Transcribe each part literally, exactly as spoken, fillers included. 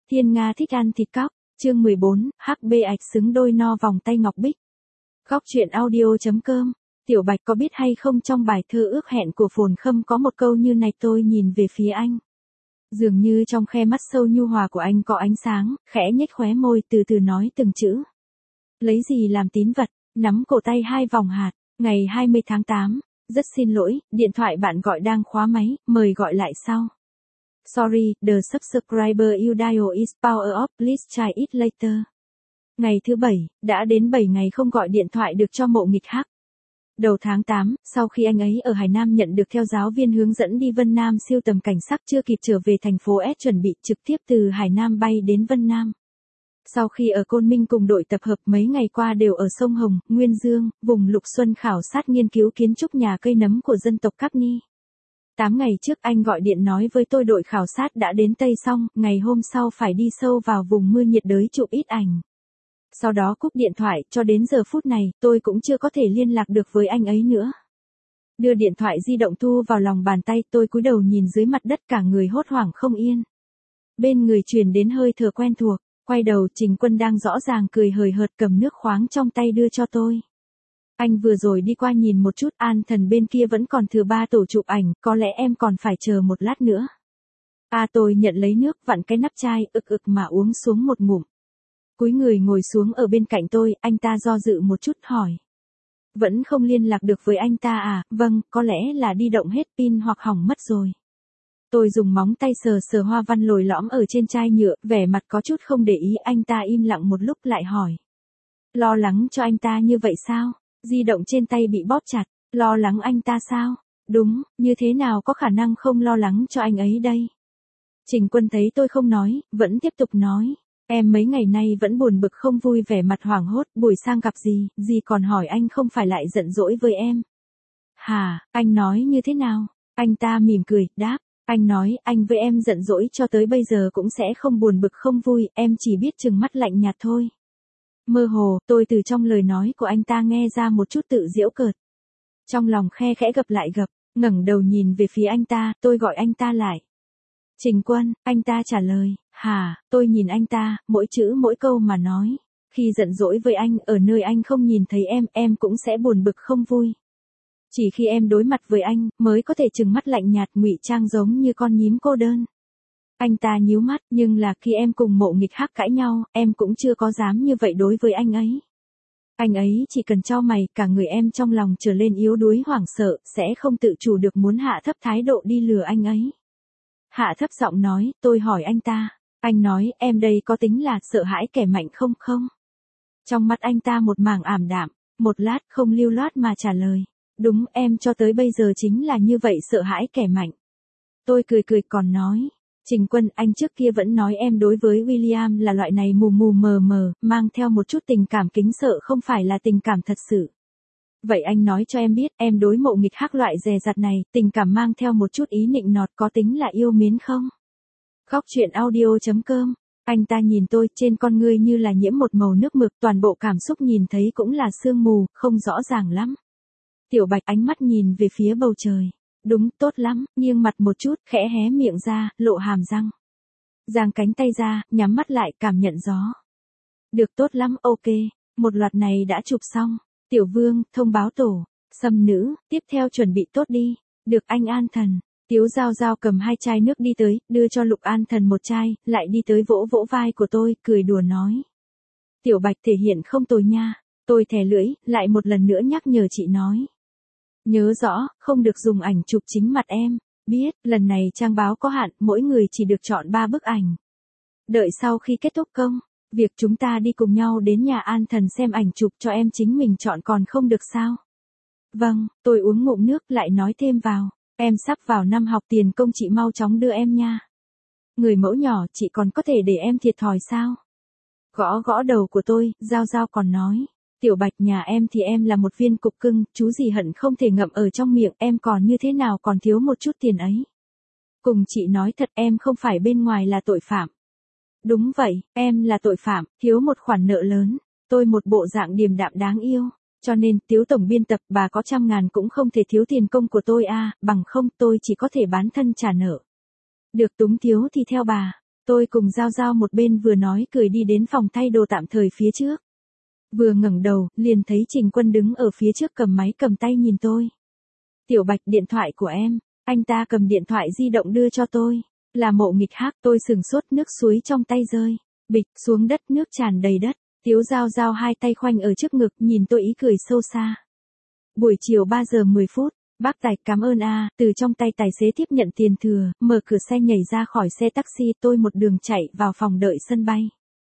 Thiên Nga thích ăn thịt cóc, chương mười bốn, hắc bê ạch xứng đôi no vòng tay ngọc bích. Góc truyện audio chấm com, Tiểu Bạch có biết hay không trong bài thơ ước hẹn của Phồn Khâm có một câu như này: tôi nhìn về phía anh. Dường như trong khe mắt sâu nhu hòa của anh có ánh sáng, khẽ nhếch khóe môi từ từ nói từng chữ. Lấy gì làm tín vật, nắm cổ tay hai vòng hạt, ngày hai mươi tháng tám, rất xin lỗi, điện thoại bạn gọi đang khóa máy, mời gọi lại sau. Sorry, the subscriber you dial is power off, please try it later. Ngày thứ bảy, đã đến bảy ngày không gọi điện thoại được cho Mộ Nghịch Hắc. Đầu tháng tám, sau khi anh ấy ở Hải Nam nhận được theo giáo viên hướng dẫn đi Vân Nam siêu tầm cảnh sắc chưa kịp trở về thành phố S chuẩn bị trực tiếp từ Hải Nam bay đến Vân Nam. Sau khi ở Côn Minh cùng đội tập hợp mấy ngày qua đều ở sông Hồng, Nguyên Dương, vùng Lục Xuân khảo sát nghiên cứu kiến trúc nhà cây nấm của dân tộc Cáp Ni. Tám ngày trước anh gọi điện nói với tôi đội khảo sát đã đến Tây Song, ngày hôm sau phải đi sâu vào vùng mưa nhiệt đới chụp ít ảnh. Sau đó cúp điện thoại, cho đến giờ phút này, tôi cũng chưa có thể liên lạc được với anh ấy nữa. Đưa điện thoại di động thu vào lòng bàn tay, tôi cúi đầu nhìn dưới mặt đất cả người hốt hoảng không yên. Bên người truyền đến hơi thở quen thuộc, quay đầu Trình Quân đang rõ ràng cười hời hợt cầm nước khoáng trong tay đưa cho tôi. Anh vừa rồi đi qua nhìn một chút, An Thần bên kia vẫn còn thừa ba tổ chụp ảnh, có lẽ em còn phải chờ một lát nữa. À tôi nhận lấy nước vặn cái nắp chai, ực ực mà uống xuống một ngụm. Cúi người ngồi xuống ở bên cạnh tôi, anh ta do dự một chút hỏi. Vẫn không liên lạc được với anh ta à? Vâng, có lẽ là đi động hết pin hoặc hỏng mất rồi. Tôi dùng móng tay sờ sờ hoa văn lồi lõm ở trên chai nhựa, vẻ mặt có chút không để ý. Anh ta im lặng một lúc lại hỏi. Lo lắng cho anh ta như vậy sao? Di động trên tay bị bóp chặt, lo lắng anh ta sao? Đúng, như thế nào có khả năng không lo lắng cho anh ấy đây? Trình Quân thấy tôi không nói, vẫn tiếp tục nói. Em mấy ngày nay vẫn buồn bực không vui, vẻ mặt hoảng hốt, buổi sang gặp dì, dì còn hỏi anh không phải lại giận dỗi với em. Hả, anh nói như thế nào? Anh ta mỉm cười, đáp. Anh nói, anh với em giận dỗi cho tới bây giờ cũng sẽ không buồn bực không vui, em chỉ biết trừng mắt lạnh nhạt thôi. Mơ hồ, tôi từ trong lời nói của anh ta nghe ra một chút tự giễu cợt. Trong lòng khe khẽ gập lại gập, ngẩng đầu nhìn về phía anh ta, tôi gọi anh ta lại. Trình Quân, anh ta trả lời, hả, tôi nhìn anh ta, mỗi chữ mỗi câu mà nói. Khi giận dỗi với anh, ở nơi anh không nhìn thấy em, em cũng sẽ buồn bực không vui. Chỉ khi em đối mặt với anh, mới có thể trừng mắt lạnh nhạt ngụy trang giống như con nhím cô đơn. Anh ta nhíu mắt, nhưng là khi em cùng Mộ Nghịch Hắc cãi nhau, em cũng chưa có dám như vậy đối với anh ấy. Anh ấy chỉ cần chau mày, cả người em trong lòng trở lên yếu đuối hoảng sợ, sẽ không tự chủ được muốn hạ thấp thái độ đi lừa anh ấy. Hạ thấp giọng nói, tôi hỏi anh ta. Anh nói, em đây có tính là sợ hãi kẻ mạnh không không? Trong mắt anh ta một mảng ảm đạm, một lát không lưu loát mà trả lời. Đúng, em cho tới bây giờ chính là như vậy, sợ hãi kẻ mạnh. Tôi cười cười còn nói. Trình Quân, anh trước kia vẫn nói em đối với William là loại này mù mù mờ mờ, mang theo một chút tình cảm kính sợ, không phải là tình cảm thật sự. Vậy anh nói cho em biết, em đối Mộ Nghịch Hắc loại dè dặt này, tình cảm mang theo một chút ý nịnh nọt có tính là yêu mến không? Góc truyện audio chấm com, anh ta nhìn tôi, trên con ngươi như là nhiễm một màu nước mực, toàn bộ cảm xúc nhìn thấy cũng là sương mù, không rõ ràng lắm. Tiểu Bạch ánh mắt nhìn về phía bầu trời. Đúng, tốt lắm, nghiêng mặt một chút, khẽ hé miệng ra, lộ hàm răng. Giang cánh tay ra, nhắm mắt lại, cảm nhận gió. Được, tốt lắm, ok. Một loạt này đã chụp xong. Tiểu Vương, thông báo tổ. Sâm Nữ, tiếp theo chuẩn bị tốt đi. Được anh An Thần. Tiếu Giao Giao cầm hai chai nước đi tới, đưa cho Lục An Thần một chai, lại đi tới vỗ vỗ vai của tôi, cười đùa nói. Tiểu Bạch thể hiện không tồi nha. Tôi thè lưỡi, lại một lần nữa nhắc nhở chị nói. Nhớ rõ, không được dùng ảnh chụp chính mặt em. Biết, lần này trang báo có hạn, mỗi người chỉ được chọn ba bức ảnh. Đợi sau khi kết thúc công, việc chúng ta đi cùng nhau đến nhà An Thần xem ảnh chụp cho em chính mình chọn còn không được sao? Vâng, tôi uống ngụm nước lại nói thêm vào. Em sắp vào năm học, tiền công chị mau chóng đưa em nha. Người mẫu nhỏ, chị còn có thể để em thiệt thòi sao? Gõ gõ đầu của tôi, Giao Giao còn nói. Tiểu Bạch, nhà em thì em là một viên cục cưng, chú gì hận không thể ngậm ở trong miệng, em còn như thế nào còn thiếu một chút tiền ấy. Cùng chị nói thật, em không phải bên ngoài là tội phạm. Đúng vậy, em là tội phạm, thiếu một khoản nợ lớn. Tôi một bộ dạng điềm đạm đáng yêu. Cho nên, Tiếu tổng biên tập, bà có trăm ngàn cũng không thể thiếu tiền công của tôi à, bằng không tôi chỉ có thể bán thân trả nợ. Được, túng thiếu thì theo bà. Tôi cùng Giao Giao một bên vừa nói cười đi đến phòng thay đồ tạm thời phía trước. Vừa ngẩng đầu, liền thấy Trình Quân đứng ở phía trước cầm máy cầm tay nhìn tôi. Tiểu Bạch, điện thoại của em. Anh ta cầm điện thoại di động đưa cho tôi. Là Mộ Nghịch Hắc. Tôi sừng sốt, nước suối trong tay rơi. Bịch, xuống đất, nước tràn đầy đất. Tiếu Giao Giao hai tay khoanh ở trước ngực, nhìn tôi ý cười sâu xa. Buổi chiều ba giờ mười phút. Bác Tài, cảm ơn a. Từ trong tay tài xế tiếp nhận tiền thừa, mở cửa xe nhảy ra khỏi xe taxi, tôi một đường chạy vào phòng đợi sân bay.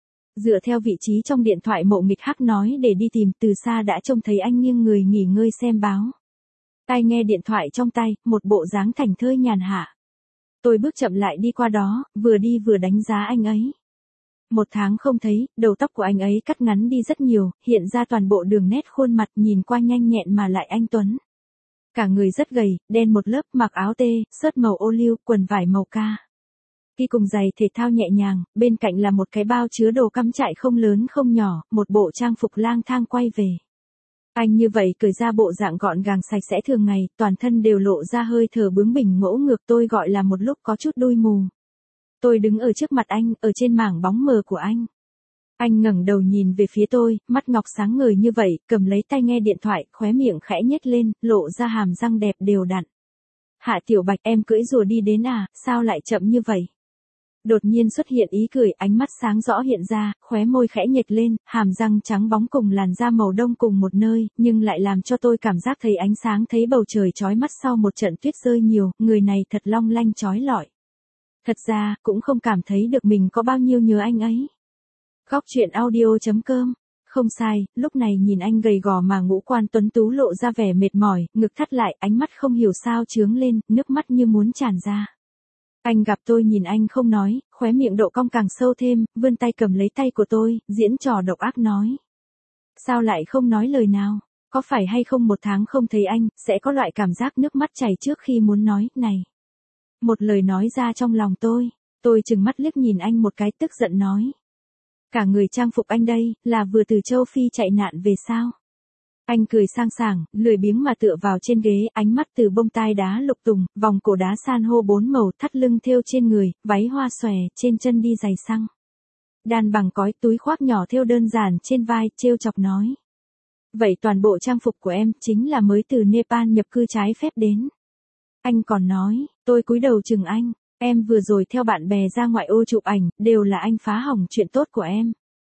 Dựa theo vị trí trong điện thoại Mộ Nghịch Hắc nói để đi tìm, từ xa đã trông thấy anh nghiêng người nghỉ ngơi xem báo. Tai nghe điện thoại trong tay, một bộ dáng thảnh thơi nhàn hạ. Tôi bước chậm lại đi qua đó, vừa đi vừa đánh giá anh ấy. Một tháng không thấy, đầu tóc của anh ấy cắt ngắn đi rất nhiều, hiện ra toàn bộ đường nét khuôn mặt, nhìn qua nhanh nhẹn mà lại anh tuấn. Cả người rất gầy, đen một lớp, mặc áo tê, sớt màu ô liu, quần vải màu ca. Đi cùng giày thể thao nhẹ nhàng, bên cạnh là một cái bao chứa đồ cắm trại không lớn không nhỏ, một bộ trang phục lang thang quay về. Anh như vậy cởi ra bộ dạng gọn gàng sạch sẽ thường ngày, toàn thân đều lộ ra hơi thở bướng bỉnh ngỗ ngược, tôi gọi là một lúc có chút đuôi mù. Tôi đứng ở trước mặt anh, ở trên mảng bóng mờ của anh. Anh ngẩng đầu nhìn về phía tôi, mắt ngọc sáng ngời như vậy, cầm lấy tai nghe điện thoại, khóe miệng khẽ nhếch lên, lộ ra hàm răng đẹp đều đặn. Hạ Tiểu Bạch, em cưỡi rùa đi đến à, sao lại chậm như vậy? Đột nhiên xuất hiện ý cười, ánh mắt sáng rõ hiện ra, khóe môi khẽ nhếch lên, hàm răng trắng bóng cùng làn da màu đông cùng một nơi, nhưng lại làm cho tôi cảm giác thấy ánh sáng, thấy bầu trời chói mắt sau một trận tuyết rơi nhiều, người này thật long lanh chói lọi. Thật ra, cũng không cảm thấy được mình có bao nhiêu nhớ anh ấy. Góc truyện audio chấm com. Không sai, lúc này nhìn anh gầy gò mà ngũ quan tuấn tú lộ ra vẻ mệt mỏi, ngực thắt lại, ánh mắt không hiểu sao chướng lên, nước mắt như muốn tràn ra. Anh gặp tôi nhìn anh không nói, khóe miệng độ cong càng sâu thêm, vươn tay cầm lấy tay của tôi, diễn trò độc ác nói. Sao lại không nói lời nào? Có phải hay không một tháng không thấy anh, sẽ có loại cảm giác nước mắt chảy trước khi muốn nói, này. Một lời nói ra trong lòng tôi, tôi trừng mắt liếc nhìn anh một cái tức giận nói. Cả người trang phục anh đây, là vừa từ châu Phi chạy nạn về sao? Anh cười sang sảng, lười biếng mà tựa vào trên ghế, ánh mắt từ bông tai đá lục tùng, vòng cổ đá san hô bốn màu, thắt lưng thêu trên người, váy hoa xòe, trên chân đi giày xăng. Đan bằng cói, túi khoác nhỏ thêu đơn giản trên vai, trêu chọc nói. Vậy toàn bộ trang phục của em chính là mới từ Nepal nhập cư trái phép đến. Anh còn nói, tôi cúi đầu chừng anh, em vừa rồi theo bạn bè ra ngoại ô chụp ảnh, đều là anh phá hỏng chuyện tốt của em.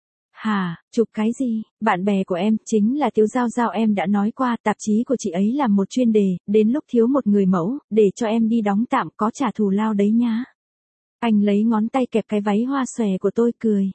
Hà, chụp cái gì, bạn bè của em chính là Tiếu Giao Giao, em đã nói qua, tạp chí của chị ấy làm một chuyên đề, đến lúc thiếu một người mẫu, để cho em đi đóng tạm, có trả thù lao đấy nhá. Anh lấy ngón tay kẹp cái váy hoa xòe của tôi cười.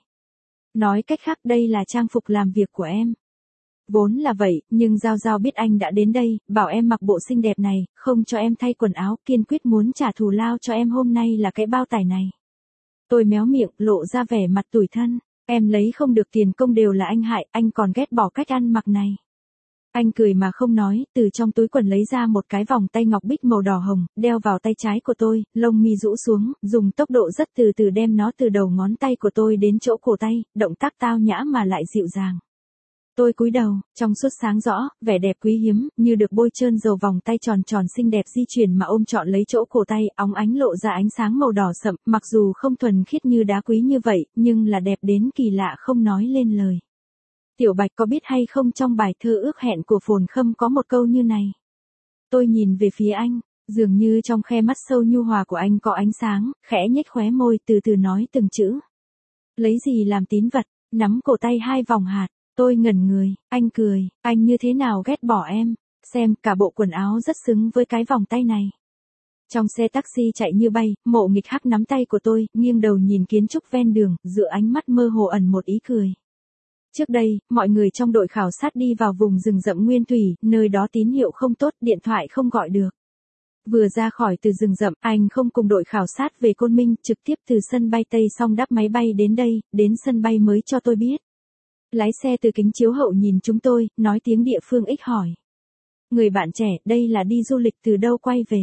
Nói cách khác đây là trang phục làm việc của em. Vốn là vậy, nhưng Giao Giao biết anh đã đến đây, bảo em mặc bộ xinh đẹp này, không cho em thay quần áo, kiên quyết muốn trả thù lao cho em, hôm nay là cái bao tải này. Tôi méo miệng, lộ ra vẻ mặt tủi thân. Em lấy không được tiền công đều là anh hại, anh còn ghét bỏ cách ăn mặc này. Anh cười mà không nói, từ trong túi quần lấy ra một cái vòng tay ngọc bích màu đỏ hồng, đeo vào tay trái của tôi, lông mi rũ xuống, dùng tốc độ rất từ từ đem nó từ đầu ngón tay của tôi đến chỗ cổ tay, động tác tao nhã mà lại dịu dàng. Tôi cúi đầu, trong suốt sáng rõ, vẻ đẹp quý hiếm, như được bôi trơn dầu, vòng tay tròn tròn xinh đẹp di chuyển mà ôm trọn lấy chỗ cổ tay, óng ánh lộ ra ánh sáng màu đỏ sậm, mặc dù không thuần khiết như đá quý như vậy, nhưng là đẹp đến kỳ lạ không nói lên lời. Tiểu Bạch, có biết hay không trong bài thơ ước hẹn của Phồn Khâm có một câu như này? Tôi nhìn về phía anh, dường như trong khe mắt sâu nhu hòa của anh có ánh sáng, khẽ nhếch khóe môi, từ từ nói từng chữ. Lấy gì làm tín vật, nắm cổ tay hai vòng hạt. Tôi ngẩn người, anh cười, anh như thế nào ghét bỏ em, xem cả bộ quần áo rất xứng với cái vòng tay này. Trong xe taxi chạy như bay, Mộ Nghịch Hắc nắm tay của tôi, nghiêng đầu nhìn kiến trúc ven đường, giữa ánh mắt mơ hồ ẩn một ý cười. Trước đây, mọi người trong đội khảo sát đi vào vùng rừng rậm nguyên thủy, nơi đó tín hiệu không tốt, điện thoại không gọi được. Vừa ra khỏi từ rừng rậm, anh không cùng đội khảo sát về Côn Minh, trực tiếp từ sân bay Tây Song đáp máy bay đến đây, đến sân bay mới cho tôi biết. Lái xe từ kính chiếu hậu nhìn chúng tôi, nói tiếng địa phương ích hỏi. Người bạn trẻ, đây là đi du lịch từ đâu quay về?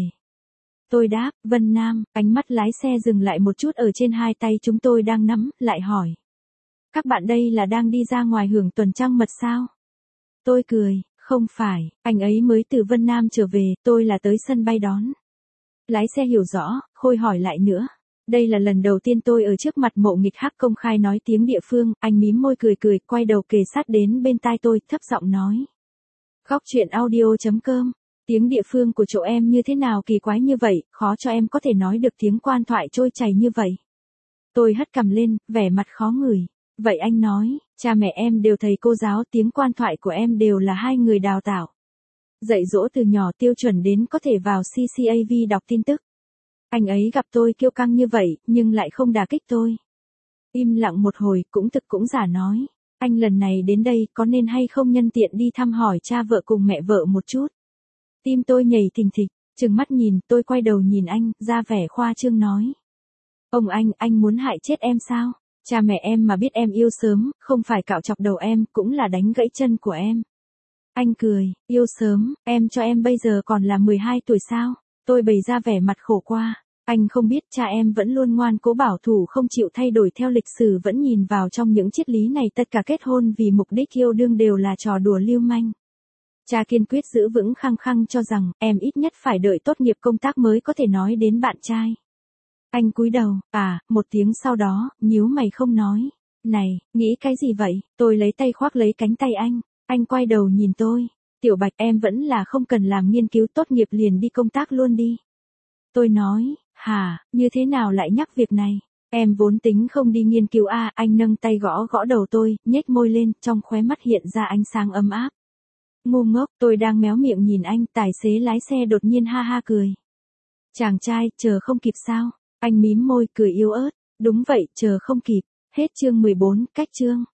Tôi đáp, Vân Nam, ánh mắt lái xe dừng lại một chút ở trên hai tay chúng tôi đang nắm, lại hỏi. Các bạn đây là đang đi ra ngoài hưởng tuần trăng mật sao? Tôi cười, không phải, anh ấy mới từ Vân Nam trở về, tôi là tới sân bay đón. Lái xe hiểu rõ, khôi hỏi lại nữa. Đây là lần đầu tiên tôi ở trước mặt Mộ Nghịch Hắc công khai nói tiếng địa phương, anh mím môi cười cười, quay đầu kề sát đến bên tai tôi, thấp giọng nói. Góc truyện audio.com, tiếng địa phương của chỗ em như thế nào kỳ quái như vậy, khó cho em có thể nói được tiếng quan thoại trôi chảy như vậy. Tôi hất cằm lên, vẻ mặt khó ngửi. Vậy anh nói, cha mẹ em đều thầy cô giáo, tiếng quan thoại của em đều là hai người đào tạo. Dạy dỗ từ nhỏ tiêu chuẩn đến có thể vào xê xê a vê đọc tin tức. Anh ấy gặp tôi kiêu căng như vậy, nhưng lại không đả kích tôi. Im lặng một hồi, cũng thực cũng giả nói. Anh lần này đến đây có nên hay không nhân tiện đi thăm hỏi cha vợ cùng mẹ vợ một chút. Tim tôi nhảy thình thịch, trừng mắt nhìn, tôi quay đầu nhìn anh, ra vẻ khoa trương nói. Ông anh, anh muốn hại chết em sao? Cha mẹ em mà biết em yêu sớm, không phải cạo chọc đầu em, cũng là đánh gãy chân của em. Anh cười, yêu sớm, em cho em bây giờ còn là mười hai tuổi sao? Tôi bày ra vẻ mặt khổ qua. Anh không biết cha em vẫn luôn ngoan cố bảo thủ không chịu thay đổi theo lịch sử, vẫn nhìn vào trong những triết lý này tất cả kết hôn vì mục đích yêu đương đều là trò đùa lưu manh. Cha kiên quyết giữ vững khăng khăng cho rằng em ít nhất phải đợi tốt nghiệp công tác mới có thể nói đến bạn trai. Anh cúi đầu, à, một tiếng sau đó, nhíu mày không nói. Này, nghĩ cái gì vậy? Tôi lấy tay khoác lấy cánh tay anh. Anh quay đầu nhìn tôi. Tiểu Bạch, em vẫn là không cần làm nghiên cứu, tốt nghiệp liền đi công tác luôn đi. Tôi nói, hả, như thế nào lại nhắc việc này? Em vốn tính không đi nghiên cứu à, anh nâng tay gõ gõ đầu tôi, nhếch môi lên, trong khóe mắt hiện ra ánh sáng ấm áp. Ngu ngốc, tôi đang méo miệng nhìn anh, tài xế lái xe đột nhiên ha ha cười. Chàng trai, chờ không kịp sao? Anh mím môi, cười yếu ớt. Đúng vậy, chờ không kịp. Hết chương mười bốn, cách chương.